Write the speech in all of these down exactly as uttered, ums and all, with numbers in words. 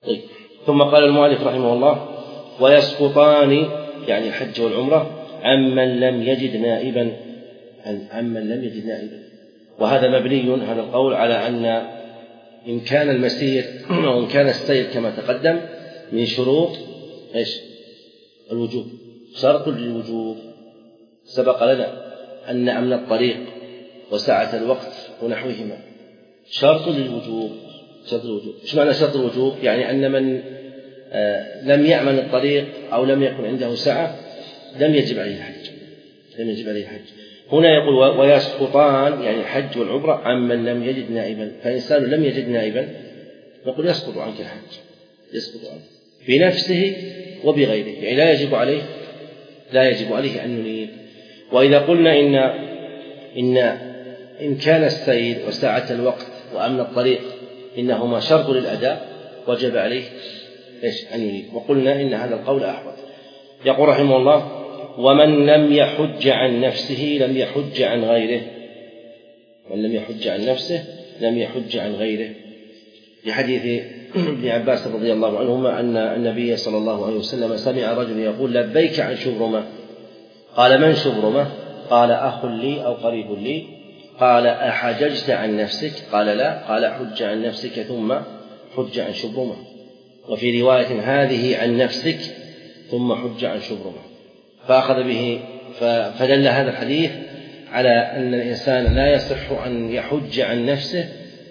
طيب. ثم قال المؤلف رحمه الله: ويسقطان يعني الحج والعمرة عمن لم يجد نائبا عمن لم يجد نائبا وهذا مبني هذا القول على أن إمكان المسير وإن كان السير كما تقدم من شروط إيش الوجوب، شرط للوجوب. سبق لنا أن أمن الطريق وسعة الوقت ونحوهما شرط للوجوب. شرط الوجوب إيش معنى شرط الوجوب؟ يعني أن من آه لم يأمن الطريق أو لم يكن عنده سعة لم يجب عليه الحج لم يجب عليه الحج. هنا يقول ويسقطان يعني الحج والعمرة عمن لم يجد نائبا، فإنسان لم يجد نائبا نقول يسقط عنك الحج، يسقط عنه بنفسه وبغيره، يعني لا يجب عليه لا يجب عليه أن ينيب. وإذا قلنا إن إن إمكان السير وسعة الوقت وأمن الطريق إنهما شرط للأداء وجب عليه إيش أن ينيب، وقلنا إن هذا القول أحوط. يقول رحمه الله: ومن لم يحج عن نفسه لم يحج عن غيره. من لم يحج عن نفسه لم يحج عن غيره، لحديث ابن عباس رضي الله عنهما أن النبي صلى الله عليه وسلم سمع رجل يقول: لبيك عن شبرمة. قال: من شبرمة؟ قال: أخ لي أو قريب لي. قال: أحججت عن نفسك؟ قال: لا. قال: حج عن نفسك ثم حج عن شبرمة. وفي رواية: هذه عن نفسك ثم حج عن شبرمة. فأخذ به فدل هذا الحديث على أن الإنسان لا يصح أن يحج عن نفسه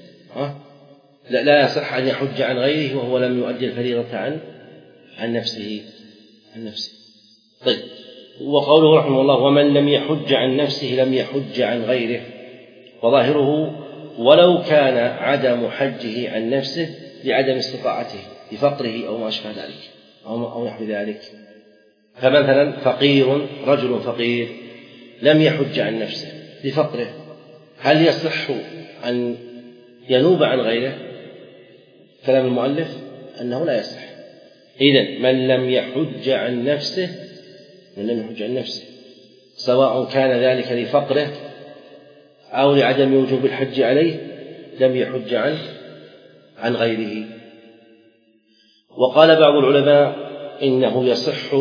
لا يصح أن يحج عن غيره وهو لم يؤدي الفريضة عن عن نفسه عن نفسه. طيب. وقوله رحمه الله: ومن لم يحج عن نفسه لم يحج عن غيره، وظاهره ولو كان عدم حجه عن نفسه لعدم استطاعته لفقره أو ما أشبه ذلك أو نحو ذلك. فمثلا فقير رجل فقير لم يحج عن نفسه لفقره، هل يصح أن ينوب عن غيره؟ كلام المؤلف أنه لا يصح. إذن من لم يحج عن نفسه من لم يحج عن نفسه سواء كان ذلك لفقره أو لعدم وجوب الحج عليه لم يحج عن عن غيره. وقال بعض العلماء إنه يصح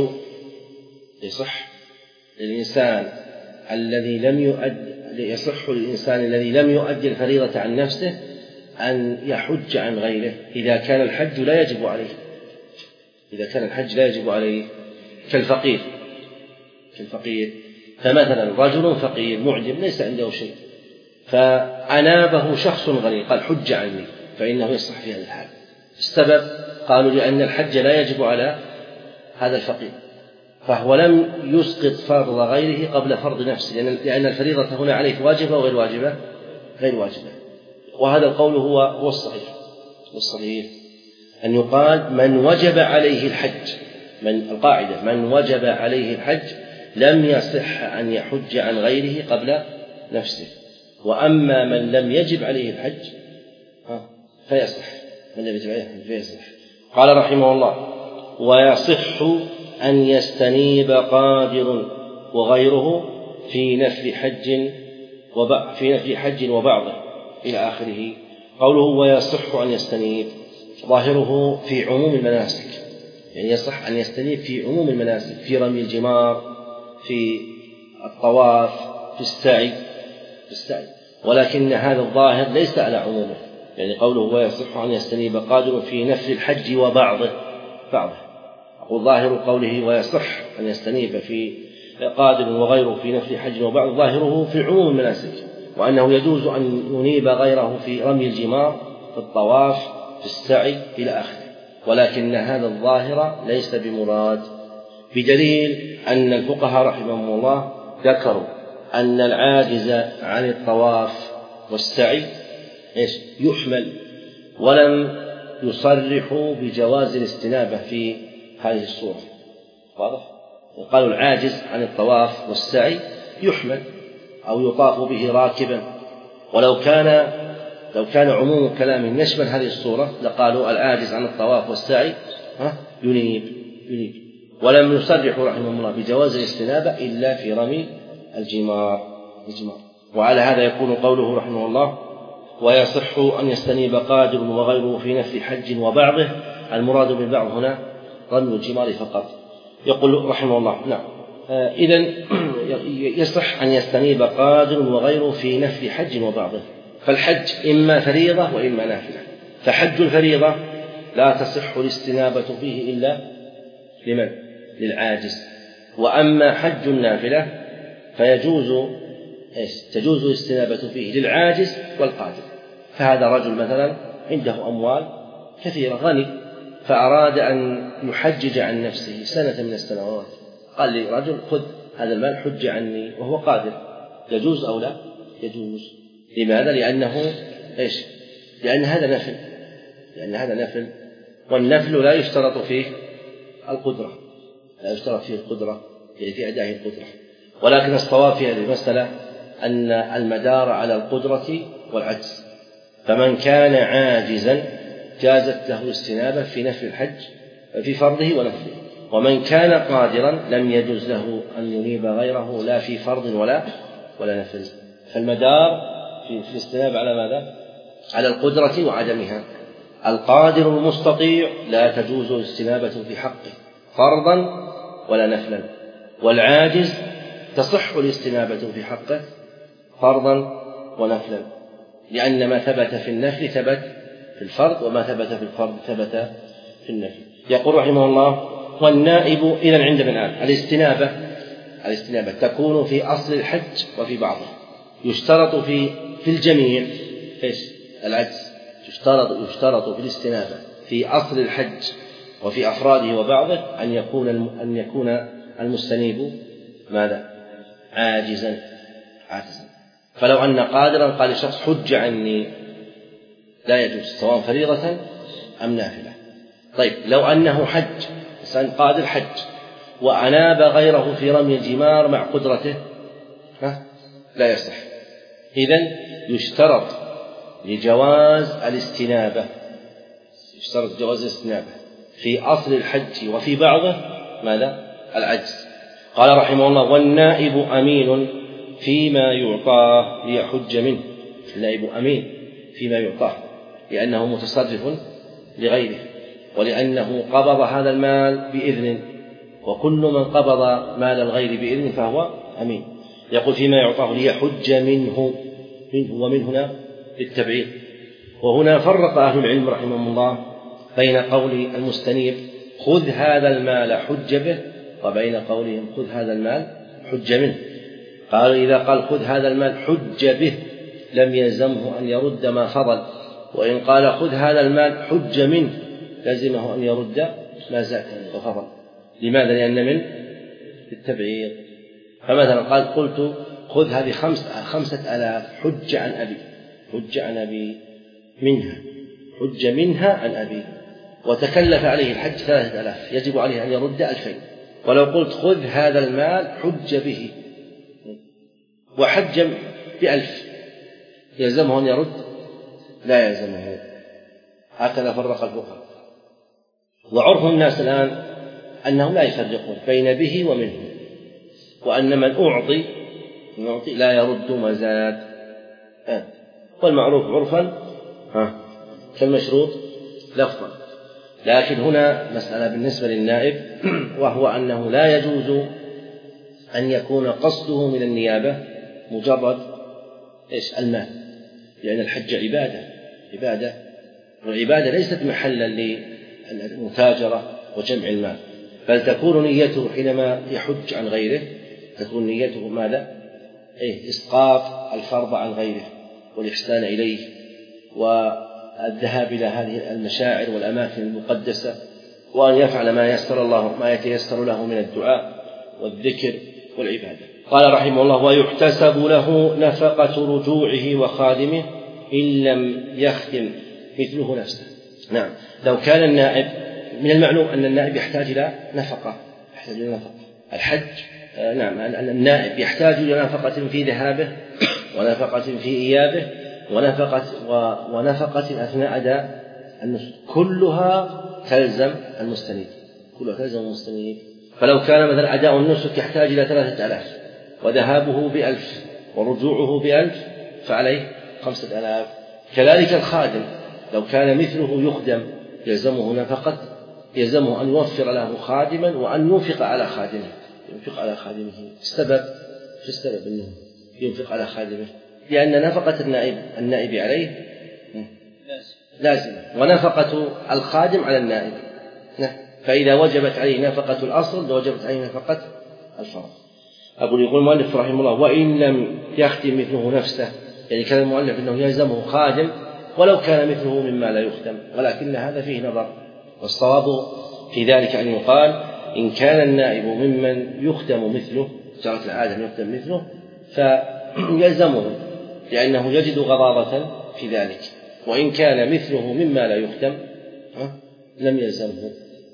يصح للإنسان الذي لم يؤد يصح للإنسان الذي لم يؤدي الفريضة عن نفسه أن يحج عن غيره إذا كان الحج لا يجب عليه إذا كان الحج لا يجب عليه كالفقير كالفقير فمثلا رجل فقير معجم ليس عنده شيء فأنابه شخص غني قال: حج عني، فإنه يصح في هذا الحال. السبب قالوا لأن الحج لا يجب على هذا الفقير، فهو لم يسقط فرض غيره قبل فرض نفسه، لأن الفريضة هنا عليه واجبة وغير واجبة غير واجبة. وهذا القول هو هو الصحيح والصحيح أن يقال من وجب عليه الحج، من القاعدة من وجب عليه الحج لم يصح أن يحج عن غيره قبل نفسه. وأما من لم يجب عليه الحج فيصح من لم يجب عليه الحج فيصح. قال رحمه الله: ويصح أن يستنيب قادر وغيره في نفل حج وبعض في نفل حج وبعضه إلى آخره. قوله ويصح أن يستنيب ظاهره في عموم المناسك، يعني يصح أن يستنيب في عموم المناسك، في رمي الجمار، في الطواف، في السعي في السعي ولكن هذا الظاهر ليس على عمومه، يعني قوله ويصح أن يستنيب قادر في نفل الحج وبعضه بعضه أقول ظاهر قوله ويصح أن يستنيب في قادر وغيره في نفل حج وبعض ظاهره في عموم المناسك، وأنه يجوز أن ينيب غيره في رمي الجمار، في الطواف، في السعي إلى آخره، ولكن هذا الظاهر ليس بمراد، بدليل أن الفقهاء رحمهم الله ذكروا أن العاجز عن الطواف والسعي إيش يحمل، ولم يصرحوا بجواز الاستنابة في هذه الصورة. واضح؟ قالوا العاجز عن الطواف والسعي يحمل أو يطاف به راكبا، ولو كان لو كان عموم كلام يشمل هذه الصورة لقالوا العاجز عن الطواف والسعي ينيب ينيب ولم يصرحوا رحمهم الله بجواز الاستنابة إلا في رمي الجمار الجمار. وعلى هذا يكون قوله رحمه الله ويصح أن يستنيب قادر وغيره في نفل حج وبعضه المراد بالبعض هنا رمي الجمار فقط. يقول رحمه الله نعم آه إذن يصح أن يستنيب قادر وغيره في نفل حج وبعضه. فالحج إما فريضة وإما نافلة. فحج الفريضة لا تصح الاستنابة فيه إلا لمن؟ للعاجز. وأما حج النافلة فيجوز تجوز الاستنابة فيه للعاجز والقادر. فهذا رجل مثلا عنده أموال كثيرة غني فأراد أن يحجج عن نفسه سنة من السنوات، قال لي رجل خذ هذا المال حج عني وهو قادر، يجوز أو لا؟ يجوز. لماذا؟ لأنه إيش؟ لأن هذا نفل، لأن هذا نفل، والنفل لا يشترط فيه القدرة، لا يشترط فيه القدرة يعني في أداء القدرة. ولكن الصواب في هذه المسألة أن المدار على القدرة والعجز. فمن كان عاجزا جازت له الاستنابة في نفل الحج في فرضه ونفله، ومن كان قادرا لم يجوز له أن ينيب غيره لا في فرض ولا ولا نفل. فالمدار في الاستنابة على ماذا؟ على القدرة وعدمها. القادر المستطيع لا تجوز الاستنابة في حقه فرضا ولا نفلا، والعاجز تصح الاستنابة في حقه فرضا ونفلا، لأن ما ثبت في النفل ثبت في الفرض، وما ثبت في الفرض ثبت في النفل. يقول رحمه الله والنائب إذن عندنا الآن الاستنابة الاستنابة تكون في أصل الحج وفي بعضه. يشترط في في الجميع إيش؟ العجز. يشترط يشترط في الاستنابة في أصل الحج وفي أفراده وبعضه أن يكون أن يكون المستنيب ماذا؟ عاجزا عاجزا. فلو أن قادرا قال لشخص حج عني لا يجوز سواء فريضة أم نافلة. طيب لو أنه حج إنسان قادر حج وأناب غيره في رمي الجمار مع قدرته ها؟ لا يصح. إذن يشترط لجواز الاستنابة يشترط جواز الاستنابة في أصل الحج وفي بعضه ماذا؟ العجز. قال رحمه الله والنائب أمين فيما يعطاه ليحج منه. النائب أمين فيما يعطاه لأنه متصرف لغيره، ولأنه قبض هذا المال بإذن، وكل من قبض مال الغير بإذن فهو أمين. يقول فيما يعطاه ليحج منه منه ومن هنا للتبعيض. وهنا فرق أهل العلم رحمهم الله بين قول المستنيب خذ هذا المال حج به وبين قولهم خذ هذا المال حج منه. قالوا إذا قال خذ هذا المال حج به لم يلزمه أن يرد ما فضل، وإن قال خذ هذا المال حج منه لزمه أن يرد ما زاد وفضل. لماذا؟ لأن من التبعيض. فمثلا قال قلت خذ هذه خمسة, خمسة ألاف حج عن أبي حج عن أبي منها حج منها عن أبي، وتكلف عليه الحج ثلاثة ألاف يجب عليه أن يرد ألفين. ولو قلت خذ هذا المال حج به وحج بألف يلزمه أن يرد؟ لا يلزمه. هكذا فرق الفقهاء. وعرف الناس الآن أنهم لا يفرقون بين به ومنه، وأن من أعطي لا يرد ما زاد. والمعروف عرفا كالمشروط لفظا. لكن هنا مسألة بالنسبة للنائب، وهو أنه لا يجوز أن يكون قصده من النيابة مجرد إيش؟ المال، لأن الحج عبادة عبادة والعبادة ليست محلا للمتاجرة وجمع المال، بل تكون نيته حينما يحج عن غيره تكون نيته ماذا؟ إيه؟ إسقاط الفرض عن غيره والإحسان إليه والذهاب إلى هذه المشاعر والأماكن المقدسة، وأن يفعل ما يسر الله ما يتيسر له من الدعاء والذكر والعبادة. قال رحمه الله ويحتسب له نفقة رجوعه وخادمه إن لم يخدم مثله نفسه. نعم، لو كان النائب من المعلوم أن النائب يحتاج إلى نفقة يحتاج إلى نفقة الحج آه نعم أن النائب يحتاج إلى نفقة في ذهابه ونفقة في إيابه ونفقة ونفقة أثناء أداء النسك، كلها تلزم المستنيب كلها تلزم المستنيب. فلو كان مثلا أداء النسك يحتاج إلى ثلاثة آلاف وذهابه بألف ورجوعه بألف فعليه خمسة آلاف. كذلك الخادم لو كان مثله يخدم يلزمه نفقة، يلزمه أن يوفر له خادما وأن ينفق على خادمه، ينفق على خادمه. السبب في السبب أنه ينفق على خادمه لأن نفقة النائب النائب عليه لازم، ونفقة الخادم على النائب، فإذا وجبت عليه نفقة الأصل لوجبت عليه نفقة الفرض. أقول يقول المؤلف رحمه الله: وإن لم يختم مثله نفسه، يعني كان المؤلف أنه يلزمه خادم ولو كان مثله مما لا يختم، ولكن هذا فيه نظر، والصواب في ذلك أن يقال إن كان النائب ممن يختم مثله، جرت العادة أن يختم مثله، فيلزمه لأنه يجد غضاضة في ذلك. وإن كان مثله مما لا يختم لم يلزمه،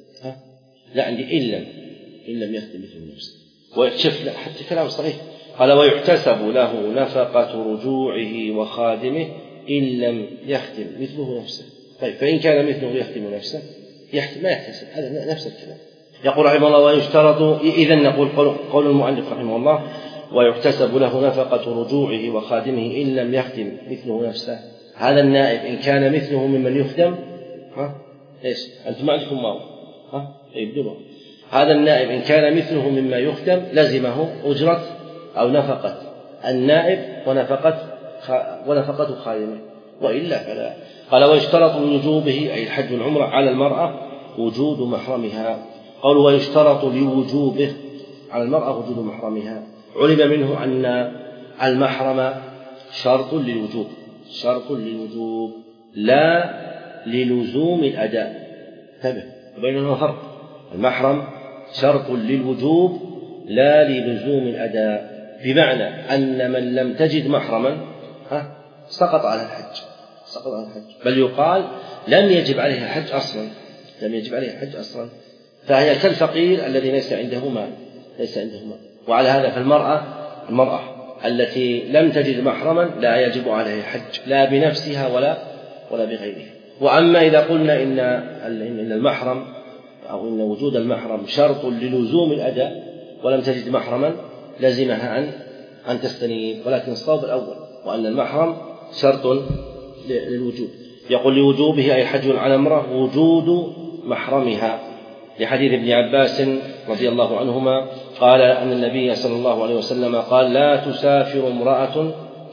لا عندي إن لم إن لم يختم مثله نفسه. ويكشف حتى كلام صحيح، قال: ويحتسب له نفقة رجوعه وخادمه إن لم يختم مثله نفسه. طيب، فإن كان مثله يختم نفسه يحتم ما يحتسب، هذا نفس الكلام. يقول رحمه الله: ويشترط، إذن نقول قول المؤلف رحمه الله: ويحتسب له نفقة رجوعه وخادمه إن لم يختم مثله نفسه. هذا النائب إن كان مثله ممن يختم، ها إيش أنتم ما عندكم ماو ها يبدو، هذا النائب إن كان مثله مما يختم لزمه أجرة أو نفقة النائب ونفقة ونفقة خادمه، وإلا فلا. قال: ويشترط لوجوبه أي الحج والعمرة على المرأة وجود محرمها. قال: ويشترط لوجوبه على المرأة وجود محرمها. علم منه أن المحرم شرط للوجوب، شرط للوجوب لا للزوم الأداء. انتبه، بينهما فرق. المحرم شرط للوجوب لا للزوم الأداء، بمعنى أن من لم تجد محرما ها سقط على الحج، سقط على الحج، بل يقال لم يجب عليه الحج أصلا، لم يجب عليه الحج أصلا، فهي كالفقير الذي ليس عنده مال، ليس عنده مال. وعلى هذا فالمرأة المرأة التي لم تجد محرما لا يجب عليها الحج لا بنفسها ولا ولا بغيرها. وأما إذا قلنا إن إن المحرم أو إن وجود المحرم شرط للزوم الأداء ولم تجد محرما لزمها أن أن تستنيب، ولكن الصواب الأول، وأن المحرم شرط للوجوب. يقول: لوجوبه أي حج على امرأة وجود محرمها، لحديث ابن عباس رضي الله عنهما قال أن النبي صلى الله عليه وسلم قال: لا تسافر امرأة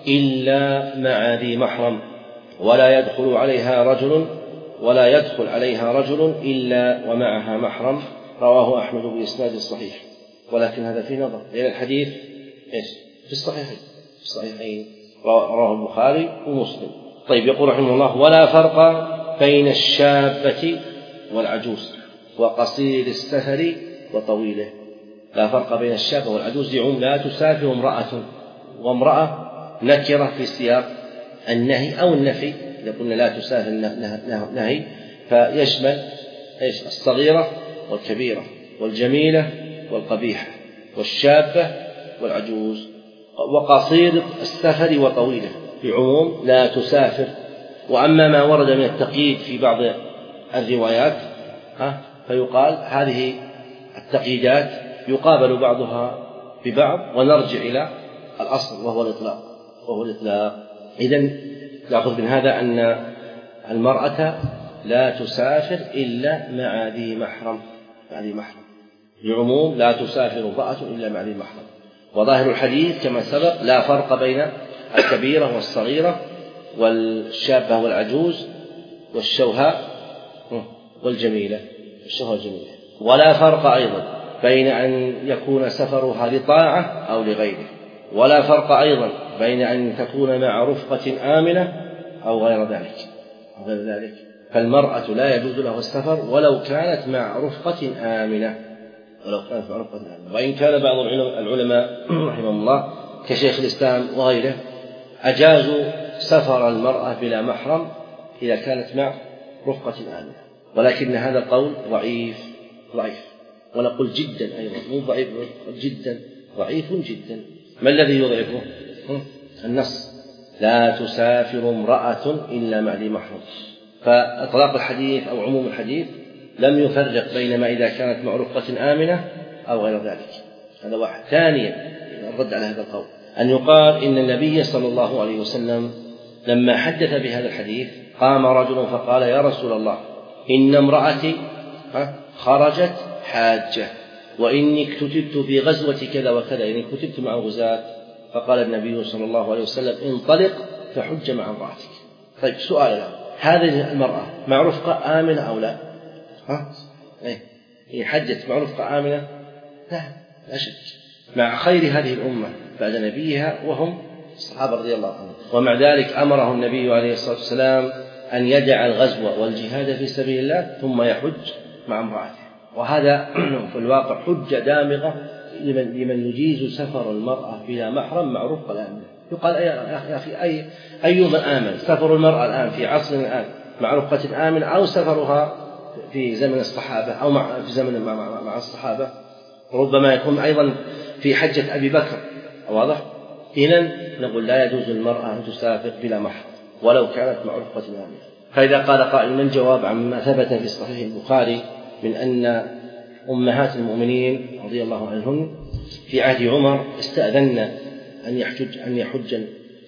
إلا مع ذي محرم، ولا يدخل عليها رجل ولا يدخل عليها رجل إلا ومعها محرم. رواه أحمد بإسناد الصحيح، ولكن هذا في نظر، لأن الحديث إيش في الصحيحين في الصحيحين رواه البخاري ومسلم. طيب، يقول رحمه الله: ولا فرق بين الشابة والعجوز وقصير السفر وطويله. لا فرق بين الشابة والعجوز يعم لا تسافر امرأة، وامرأة نكرة في سياق النهي أو النفي، إذا قلنا لا تسافر نهي فيشمل إيش الصغيرة والكبيرة والجميلة والقبيحة والشابة والعجوز. وقصير السفر وطويله في عموم لا تسافر. وأما ما ورد من التقييد في بعض الروايات ها فيقال هذه التقييدات يقابل بعضها ببعض ونرجع إلى الأصل وهو الإطلاق وهو الإطلاق. إذن نأخذ من هذا أن المرأة لا تسافر إلا مع ذي محرم، مع ذي محرم بعموم لا تسافر امرأة إلا مع ذي محرم. وظاهر الحديث كما سبق لا فرق بين الكبيرة والصغيرة والشابة والعجوز والشوهاء والجميلة والشوهاء والجميلة. ولا فرق أيضا بين أن يكون سفرها لطاعة أو لغيره، ولا فرق أيضا بين أن تكون مع رفقة آمنة أو غير ذلك أو غير ذلك. فالمرأة لا يجوز لها السفر ولو كانت مع رفقة آمنة، ولو كانت مع رفقة آمنة. وإن كان بعض العلماء رحمهم الله كشيخ الإسلام وغيره أجازوا سفر المرأة بلا محرم إذا كانت مع رفقة آمنة، ولكن هذا القول ضعيف ضعيف ونقول جدا أيضا مو ضعيف جدا ضعيف جدا. ما الذي يضعفه؟ النص لا تسافر امرأة إلا مع ذي محرم. فإطلاق الحديث أو عموم الحديث لم يفرق بين ما إذا كانت مع رفقة آمنة أو غير ذلك. هذا واحد. ثانيا الرد على هذا القول أن يقال إن النبي صلى الله عليه وسلم لما حدث بهذا الحديث قام رجل فقال: يا رسول الله إن امرأتي خرجت حاجة وإني اكتتبت في غزوة كذا وكذا، يعني كتبت مع غزاة. فقال النبي صلى الله عليه وسلم انطلق فحج مع امرأتك. طيب سؤال الآن، هذه المرأة مع رفقة آمنة أو لا؟ ها؟ إيه؟ هي حجت مع رفقة آمنة؟ لا لا شك، مع خير هذه الأمة بعد نبيها وهم الصحابة رضي الله عنهم. ومع ذلك أمره النبي عليه الصلاة والسلام أن يدع الغزو والجهاد في سبيل الله ثم يحج مع امرأته. وهذا في الواقع حجة دامغة لمن, لمن يجيز سفر المرأة بلا محرم مع رفقة الآمنة. يقال يا أخي أي أيما آمن، سفر المرأة الآن في عصرنا الآن مع رفقة آمنة أو سفرها في زمن الصحابة أو مع في زمن مع, مع, مع الصحابة، ربما يكون أيضا في حجة أبي بكر. واضح؟ إذن نقول لا يجوز للمرأة أن تسافر بلا محرم ولو كانت مع رفقة آمنة. فإذا قال قائل من جواب عما ثبت في صحيح البخاري من أن أمهات المؤمنين رضي الله عنهن في عهد عمر استأذن أن يحج أن يحج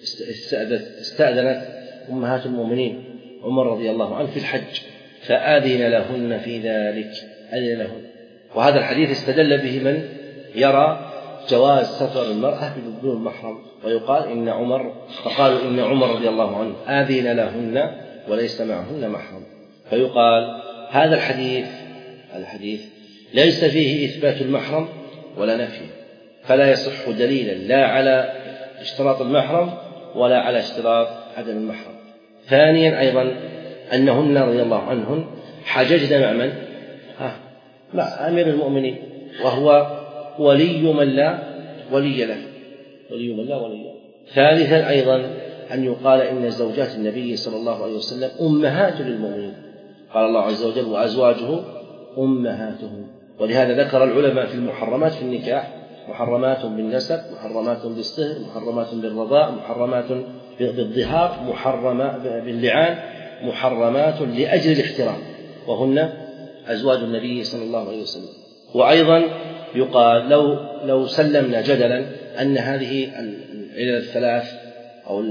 استأذنت أمهات المؤمنين عمر رضي الله عنه في الحج فآذن لهن في ذلك، أذن لهن. وهذا الحديث استدل به من يرى جواز سفر المرأة بدون محرم، ويقال إن عمر فقالوا إن عمر رضي الله عنه آذن لهن وليس معهن محرم. فيقال هذا الحديث الحديث ليس فيه إثبات المحرم ولا نفيه، فلا يصح دليلا لا على اشتراط المحرم ولا على اشتراط عدم المحرم. ثانيا أيضا أنهن رضي الله عنهن حججن مع من؟ ها مع أمير المؤمنين وهو ولي من لا ولي له، ولي من لا ولي له. ثالثا أيضا أن يقال إن زوجات النبي صلى الله عليه وسلم أمهات للمؤمنين، قال الله عز وجل وأزواجه أمهاتهم. ولهذا ذكر العلماء في المحرمات في النكاح محرمات بالنسب، محرمات بالصهر، محرمات بالرضاء، محرمات بالظهار، محرمات باللعان، محرمات لأجل الاحترام، وهن أزواج النبي صلى الله عليه وسلم. وأيضا يقال لو لو سلمنا جدلا أن هذه العلل الثلاث أو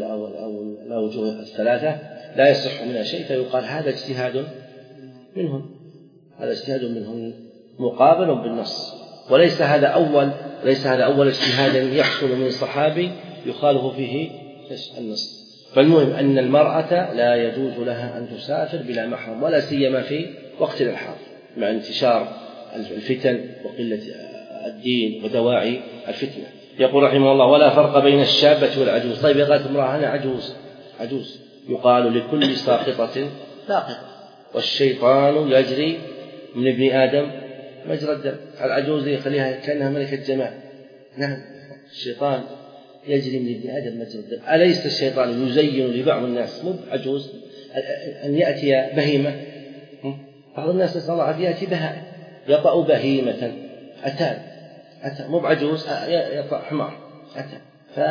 الأوجه الثلاثة لا يصح منها شيء، فيقال هذا اجتهاد منهم، هذا اجتهاد منهم مقابل بالنص، وليس هذا أول ليس هذا أول اجتهاد يحصل من صحابي يخالف فيه النص. فالمهم أن المرأة لا يجوز لها أن تسافر بلا محرم، ولا سيما في وقت الحاضر مع انتشار الفتن وقلة الدين ودواعي الفتنة. يقول رحمه الله ولا فرق بين الشابة والعجوز. طيب قالت امرأة أنا عجوز عجوز يقال لكل ساقطة ساقطة، والشيطان يجري من ابن آدم مجرى الدم. العجوز يخليها كأنها ملكة جمال. نعم الشيطان يجري من ابن آدم مجرى الدم. أليس الشيطان يزين لبعض الناس مو عجوز أن يأتي بهيمة؟ بعض الناس نسأل الله عافية يأتي بهائم يطأ بهيمة أتان أتى مو بعجوز يطأ حمار أتى.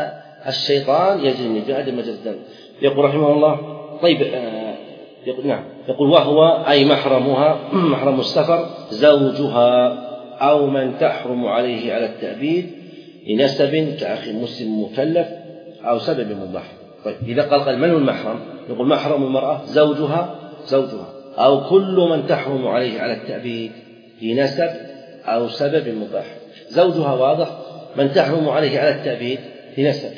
فالشيطان يجري من ابن آدم مجرى الدم. يقول رحمه الله طيب آه يقول نعم يقول وهو أي محرمها محرم السفر زوجها أو من تحرم عليه على التأبيد لنسب كأخي مسلم مكلف أو سبب مباح. طيب إذا قال قال من هو المحرم؟ يقول محرم المرأة زوجها زوجها أو كل من تحرم عليه على التأبيد لنسب أو سبب مباح. زوجها واضح، من تحرم عليه على التأبيد لنسب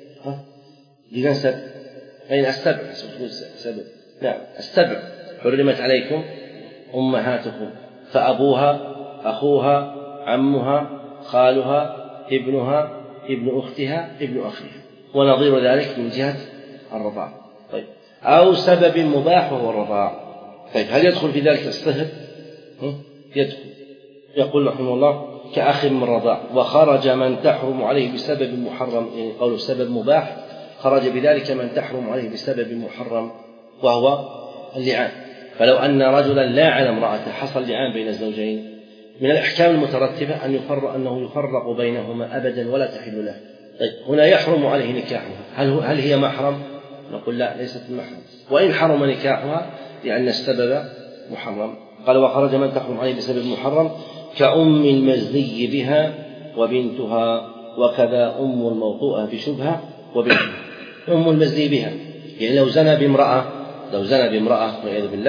لنسب أين السبع سبب نعم السبع حرمت عليكم أمهاتكم فأبوها أخوها عمها خالها ابنها ابن أختها ابن أخيها ونظير ذلك من جهة الرضاع. طيب أو سبب مباح وهو الرضاع. طيب هل يدخل في ذلك الصهر؟ يدخل. يقول رحمه الله كأخ من الرضاع وخرج من تحرم عليه بسبب محرم، يعني قوله سبب مباح خرج بذلك من تحرم عليه بسبب محرم وهو اللعان. فلو أن رجلا لاعن امرأته حصل لعان بين الزوجين، من الأحكام المترتبة أن يفرق أنه يفرق بينهما أبدا ولا تحل له. طيب هنا يحرم عليه نكاحها، هل, هل هي محرم؟ نقول لا ليست محرم، وإن حرم نكاحها لأن السبب محرم. قال وخرج من تحرم عليه بسبب محرم كأم المزني بها وبنتها وكذا أم الموطوءة بشبهة وبنتها. أم المزني بها يعني لو زنى بامرأة لو زنى بامرأة والعياذ بالله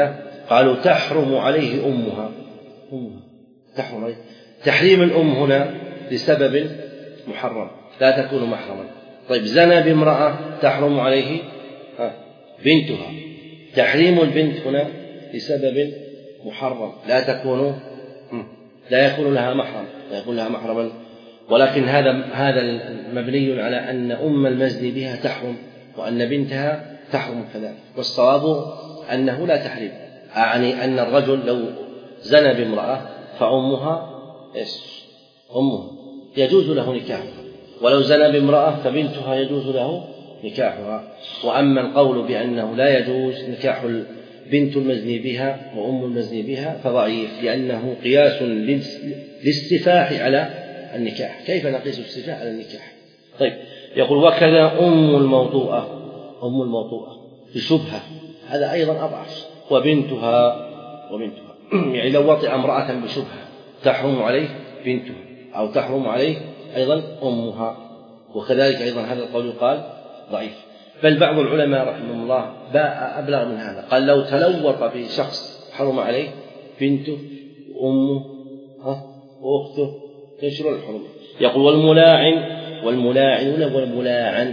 قالوا تحرم عليه أمها. أمها تحرم عليه. تحريم الأم هنا لسبب محرم لا تكون محرما. طيب زنى بامرأة تحرم عليه بنتها. تحريم البنت هنا لسبب محرم لا تكون لا يكون لها محرم لا يكون لها محرما، ولكن هذا هذا مبني على أن أم المزني بها تحرم وأن بنتها تحرم كذلك، والصواب أنه لا تحريم، أعني أن الرجل لو زنى بامرأة فأمها إيش؟ أمها يجوز له نكاحها، ولو زنى بامرأة فبنتها يجوز له نكاحها. وأما القول بأنه لا يجوز نكاح بنت المزني بها وأم المزني بها فضعيف، لأنه قياس للسفاح على النكاح. كيف نقيس السفاح على النكاح؟ طيب يقول وكذا أم الموطوءة أم الموطوءة بشبهة هذا أيضا أضعف، وبنتها وبنتها يعني لو وطئ امرأة بشبهة تحرم عليه بنتها أو تحرم عليه أيضا أمها، وكذلك أيضا هذا القول يقال ضعيف. بل بعض العلماء رحمه الله باء أبلغ من هذا، قال لو تلوط بشخص حرم عليه بنته وأمه وأخته تنشر الحرمة. يقول والملاعن والملاعنون والملاعن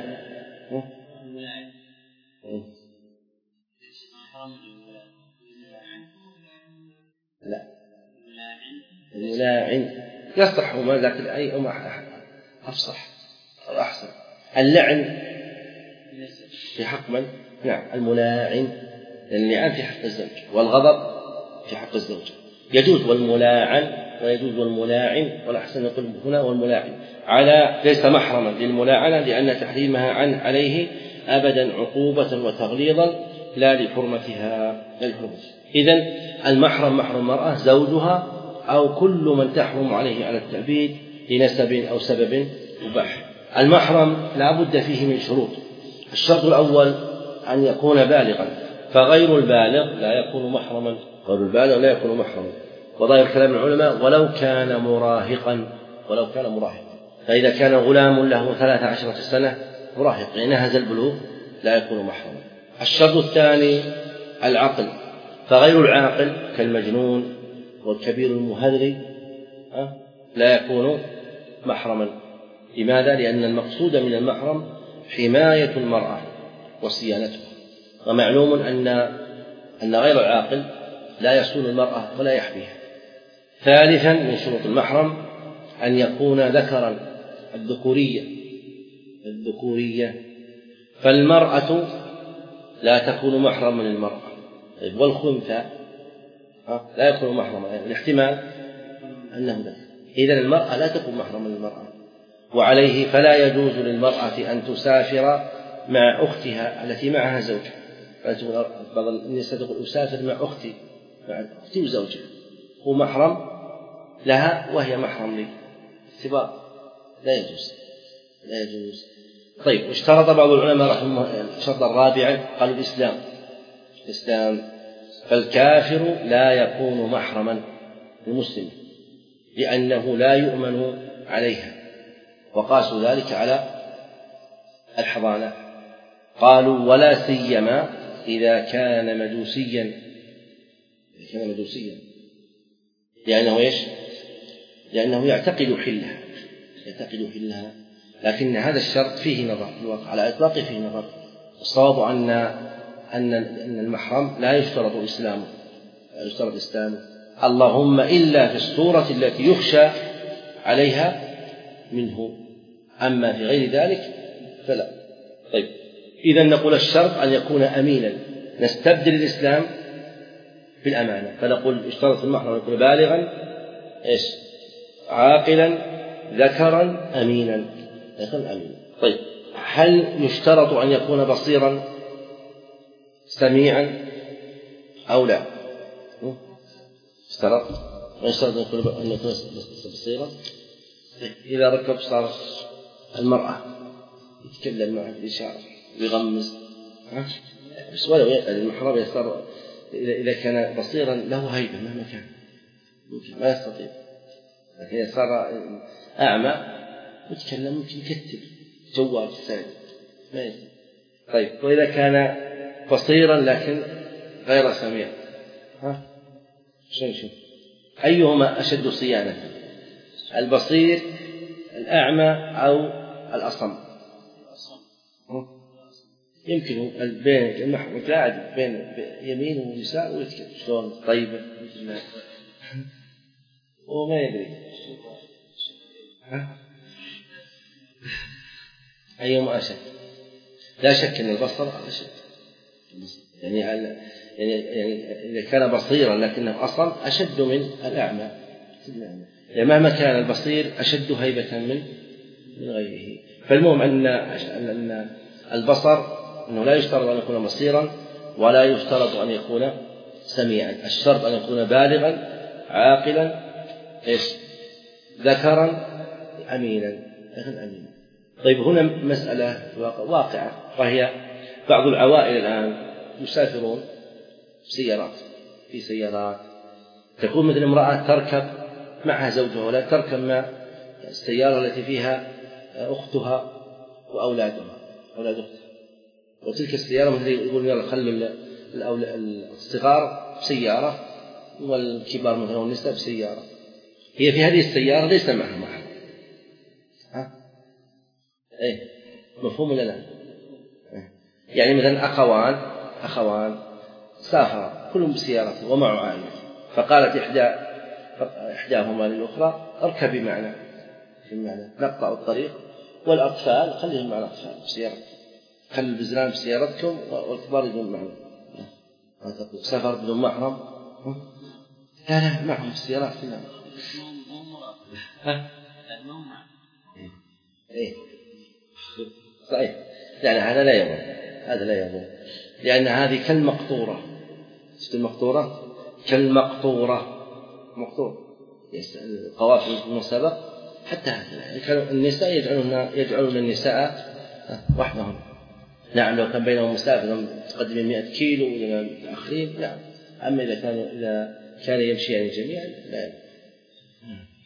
لا الملاعن يصح ما لكن أي أم أفصح أو أحسن. اللعن في حق من؟ نعم الملاعن، اللعن في حق الزوج والغضب في حق الزوج يجوز، والملاعن ويجوز والملاعن، والأحسن نقول هنا والملاعن على ليس محرما للملاعنة لأن تحريمها عن عليه أبدا عقوبة وتغليظا لا لحرمتها. إذن المحرم محرم المرأة زوجها أو كل من تحرم عليه على التأبيد لنسب أو سبب مباح. المحرم لا بد فيه من شروط. الشرط الأول أن يكون بالغا، فغير البالغ لا يكون محرما، غير البالغ لا يكون محرما، وظاهر كلام العلماء ولو كان مراهقا ولو كان مراهقا فإذا كان غلام له ثلاث عشرة سنة مراهق يعني نهز البلوغ لا يكون محرما. الشرط الثاني العقل، فغير العاقل كالمجنون والكبير المهذري لا يكون محرما. لماذا؟ لأن المقصود من المحرم حماية المرأة وصيانتها، ومعلوم أن أن غير العاقل لا يصون المرأة ولا يحميها. ثالثا من شروط المحرم أن يكون ذكرا، الذكورية الذكورية فالمرأة لا تكون محرما للمرأة، والخنثى لا يكون محرما، يعني الاحتمال أنه ذكر، إذن المرأة لا تكون محرما للمرأة. وعليه فلا يجوز للمرأة أن تسافر مع أختها التي معها زوجها، بعض النساء تقول أسافر مع أختي مع أختي وزوجها، هو محرم لها وهي محرم لي، اتباع لا يجوز لا يجوز. طيب واشترط بعض العلماء رحمه الله الشرط الرابع قالوا الإسلام الإسلام فالكافر لا يكون محرما للمسلم لأنه لا يؤمن عليها، وقاسوا ذلك على الحضانة. قالوا ولا سيما إذا كان مجوسيا إذا كان مجوسيا لأنه إيش؟ لأنه يعتقد حلها يعتقد حلها لكن هذا الشرط فيه نظر، الواقع على إطلاقه فيه نظر. الصواب أن أن أن المحرم لا يشترط إسلامه لا يشترط إسلامه اللهم إلا في الصورة التي يخشى عليها منه، أما في غير ذلك فلا. طيب إذن نقول الشرط أن يكون أمينا، نستبدل الإسلام بالأمانة، فنقول اشترط المحرم أن يكون بالغا إيش عاقلا ذكرا أمينا ذكرا أمينا. طيب هل يشترط أن يكون بصيرا سميعا أو لا؟ اشترط ويشترط أن يكون بصيرا. إذا ركب صار المرأة يتكلم معه بالإشارة ويغمز بس ولو المحرم يصير إذا كان بصيرا له هيبة مهما كان ممكن ما يستطيع، لكن إذا صار أعمى يتكلم ممكن يكتب جوال الثاني ما يستطيع. طيب وإذا كان بصيرا لكن غير سميع ها شو شو أيهما أشد صيانة؟ البصير الأعمى أو الأصم؟ يمكن بين المحرم قاعد بين يمين ونساء ويتكلم شلون طيبة وما يدري ها؟ أيهما أشد؟ لا شك أن البصر أشد، يعني يعني يعني إذا كان بصيرا لكنه أصم أشد من الأعمى، يعني مهما كان البصير أشد هيبة من من غيره. فالمهم أن أن البصر أنه لا يشترط أن يكون بصيرا ولا يشترط أن يكون سميعا، الشرط أن يكون بالغا عاقلا إيش ذكرا أمينا أمينا. طيب هنا مسألة واقعة، وهي بعض العوائل الآن يسافرون بسيارات في سيارات، تكون مثل امرأة تركب معها زوجها ولا تركب مع السيارة التي فيها أختها وأولادها أولاد أختها، وتلك السيارة مثل يقول يلا خلوا الصغار بسيارة والكبار مثلا والنساء بسيارة، هي في هذه السيارة ليس معها محرم. ها إيه مفهوم ولا لا؟ إيه؟ يعني مثلا أخوان أخوان سافر كلهم بسيارته ومعه عائلة، فقالت إحدى إحداهما للأخرى اركبي معنا في المعنى نقطع الطريق، والأطفال خليهم مع الأطفال بسيارتهم، خلي البزران بسيارتكم والكبار يجون معنا. سفر بدون محرم؟ لا لا معهم السيارات كلها. ها؟ إيه صحيح، يعني هذا لا يضر، هذا لا يضر، لأن هذه كالمقطورة. المقطورة كالمقطورة مقطور قوافل من سبق، حتى كانوا النساء يجعلون يجعلون النساء وحدهم. نعم لو كان بينهم مسافة تقدم مئة كيلو ولا متأخرين نعم، أما إذا كانوا إذا كان يمشيان جميعا لا.